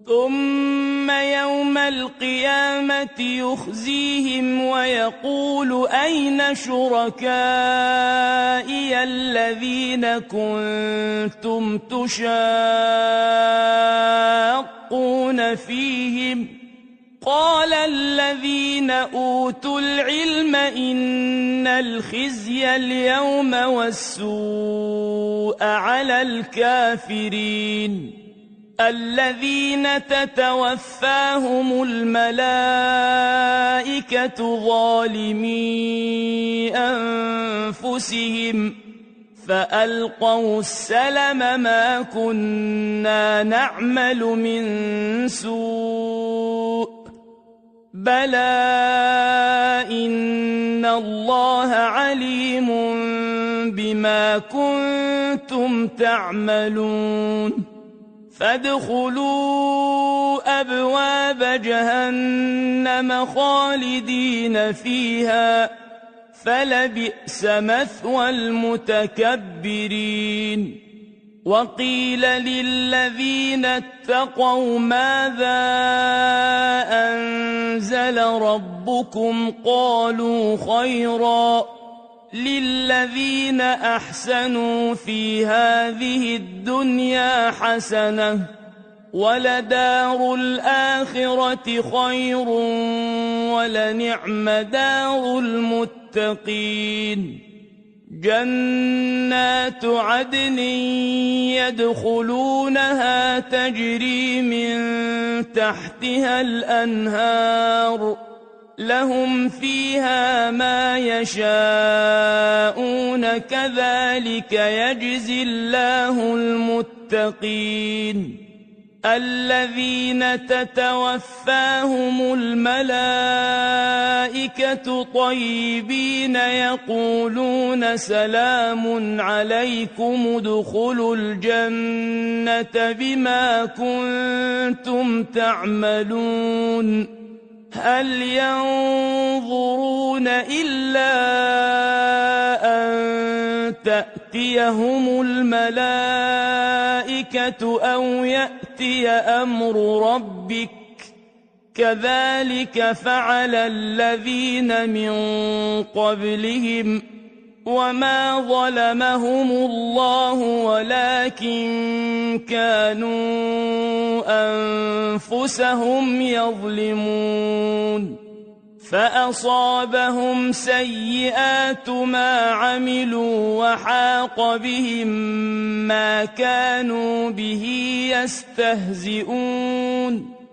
ثم يوم القيامة يخزيهم ويقول أين شركائي الذين كنتم تشاقون فيهم قال الذين أوتوا العلم إن الخزي اليوم والسوء على الكافرين الذين تتوفاهم الملائكة ظالمي أنفسهم فألقوا السلم ما كنا نعمل من سوء بلى إن الله عليم بما كنتم تعملون فادخلوا أبواب جهنم خالدين فيها فلبئس مثوى المتكبرين وقيل للذين اتقوا ماذا أنزل ربكم قالوا خيرا للذين أحسنوا في هذه الدنيا حسنة ولدار الآخرة خير ولنعم دار المتقين جنات عدن يدخلونها تجري من تحتها الأنهار لهم فيها ما يشاءون كذلك يجزي الله المتقين الذين تتوفاهم الملائكة طيبين يقولون سلام عليكم ادخلوا الجنة بما كنتم تعملون هل ينظرون إلا أن تأتيهم الملائكة أو يأتي أمر ربك كذلك فعل الذين من قبلهم وما ظلمهم الله ولكن كانوا أنفسهم يظلمون فأصابهم سيئات ما عملوا وحاق بهم ما كانوا به يستهزئون